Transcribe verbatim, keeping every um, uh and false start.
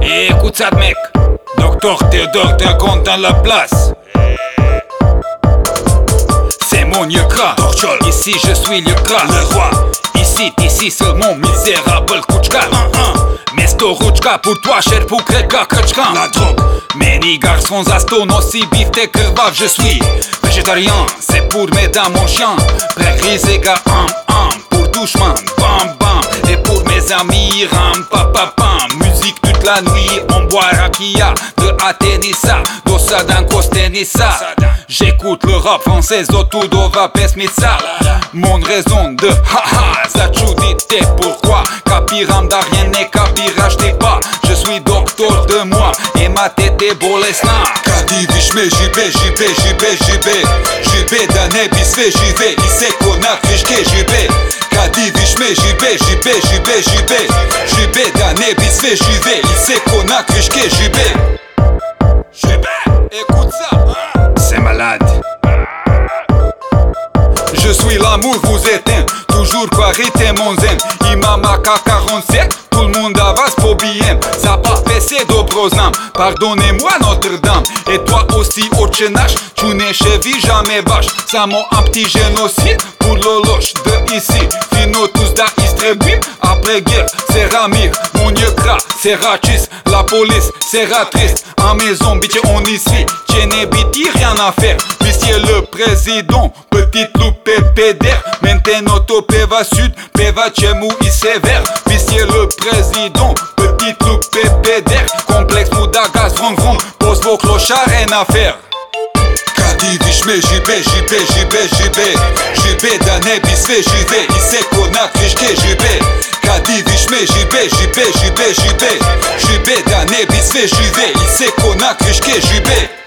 Et écoute ça mec, Docteur Théodore te compte dans la place. C'est mon Yekra, ici je suis Yekra, le roi. Ici, ici seulement misérable Kouchka. Mesto Ruchka, pour toi cher pour Kreka Kachka. La drogue, many garçons aston aussi bifte kebab je suis végétarien, c'est pour mesdames mon chien. Précrisé gars am am, pour tout chemin, bam bam. Et pour mes amis, ram pa pa pam. Musique toute la nuit, on boit rakia de Atenissa, d'Ossa d'un Costenissa. J'écoute le rap français, Zotudova Pesmitsa. Mon raison de haha, Zachudite, pourquoi? Capiram dar rien n'est capira, je pas. Je suis docteur de moi et ma tête est bolesna. Kadi vishme jibe jibe jibe jibe jibe dane bisve jive ise konak rishke jibe. Kadi vishme jibe jibe jibe jibe jibe dane bisve jive ise konak rishke jibe. Jibe, écoute ça, c'est malade. Je suis l'amour, vous êtes un, toujours quarité mon zen. Imamaka quarante-sept, tout le monde avance pour bien. Ça pas baissé d'Obrosnam, pardonnez-moi Notre-Dame. Et toi aussi au Tchénache, tu n'es cheville jamais vache. Ça m'a un petit génocide pour l'holoche de ici. Fino tous da Istrebim, après guerre, c'est Ramir. Mon Yekra, c'est Rachis, la police, c'est triste. En maison, bitch, on ici, Tchéné biti, rien à faire. Monsieur le président, petite loupe pédère. Maintenant au Peva Sud, Peva Tchemou, il sévère. Monsieur le président, petite loupe pédère. Complexe Moudagas, vroom vroom, pose vos clochards, rien à faire. Kadi vishme jibe jibe jibe jibe jibe dane bisve jive ise konak rishke jibe. Kadi vishme jibe jibe jibe jibe jibe dane bisve jive ise konak rishke jibe.